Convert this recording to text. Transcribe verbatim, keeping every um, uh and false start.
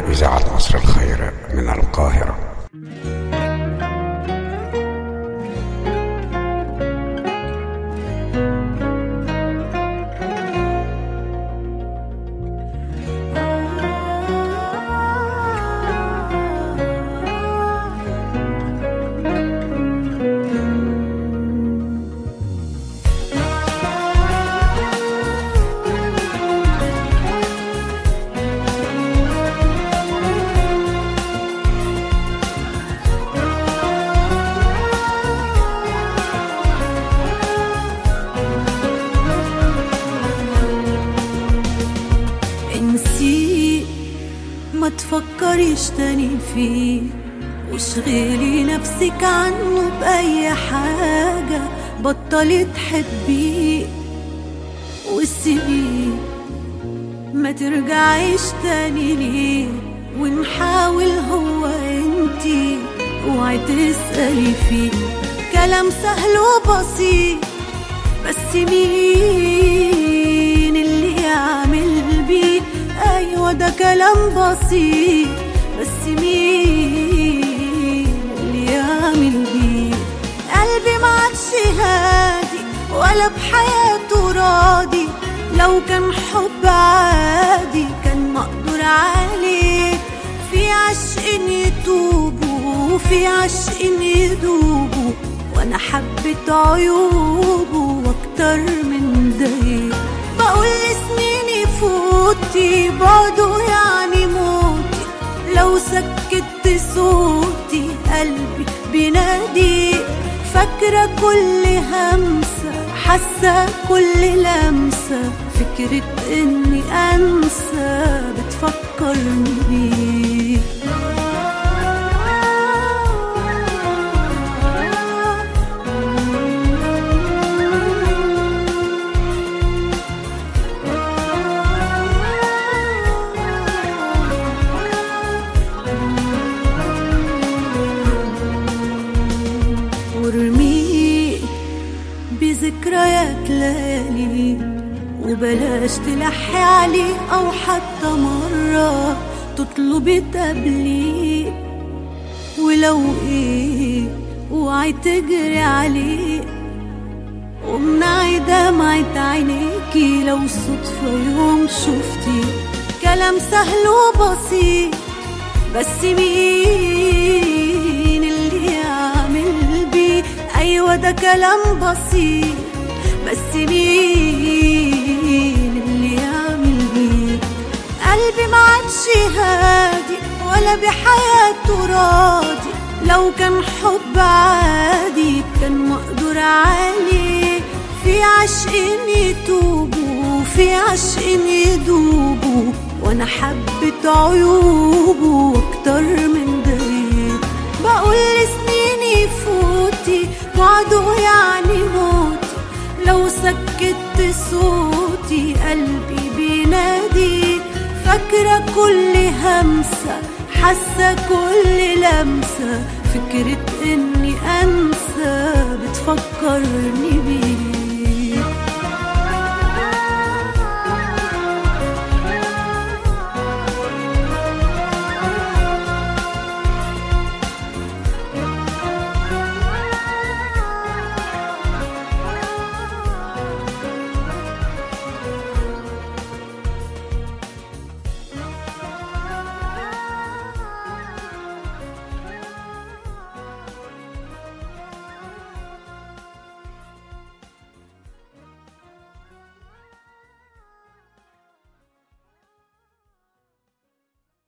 هنا إذاعة عصر الخير من القاهرة. ما تفكريش تاني فيه واشغلي نفسك عنه بأي حاجة، بطلي تحبيه وسيبيه، ما ترجعيش تاني ليه ونحاول هو انتي، اوعي تسألي فيه. كلام سهل وبسيط بس مين اللي يعمل بيه؟ ايوه ده كلام بسيط بس مين اللي يعمل بيه؟ قلبي ما عادش هادي ولا بحياته راضي، لو كان حب عادي كان مقدور عليه. في عشق يتوبوا وفي عشق يدوبوا، وانا حبيت عيوبه واكتر من ده. بقول سنين يفوتي بعده يعني موتي، لو سكت صوتي قلبي بينادي. فاكرة كل همسة حاسة كل لمسة، فكرة اني انسى بتفكرني بيه. وارميه بذكريات ليالي، وبلاش تلحي عليه أو حتى مرة تطلبي تقابليه. ولو ايه اوعي تجري عليه، وامنعي دمعة عينيكي لو صدفة يوم شفتي. كلام سهل وبسيط بس مين اللي يعمل بيه؟ ايوه ده كلام بسيط بس مين اللي يعمل بيه؟ قلبي ما عادش هادي ولا بحياته راضي، لو كان حب عادي كان مقدور عليه. في عشق يتوبوا وفي عشق يدوبوا، وانا حبيت عيوبه اكتر من ده. بقول سنين يفوتي بعده يعني موتي، لو سكت صوتي قلبي بينادي. فاكرة كل همسة حاسة كل لمسة، فكرة اني انسى بتفكرني بيه.